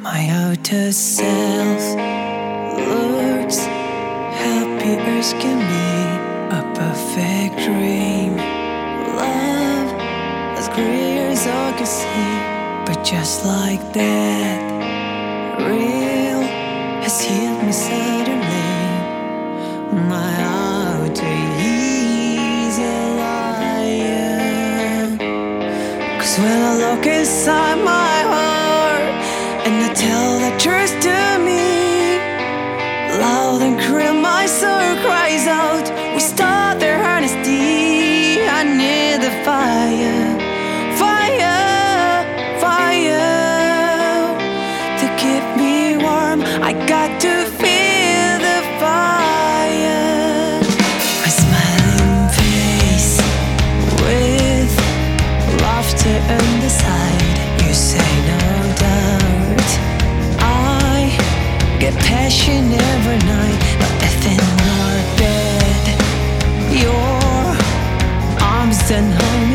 My outer self looks happy as can be, a perfect dream. Love as clear as I can see, but just like that, real has hit me suddenly. My outer is a liar. 'Cause when I look inside my heart and I tell the truth to me, loud and clear my soul cries out. We start their honesty. I need the fire, fire, fire to keep me warm. I got to feel the fire. My smiling face with laughter on the side. You say no doubt. I get passion every night, but if in our bed, your arms don't hold me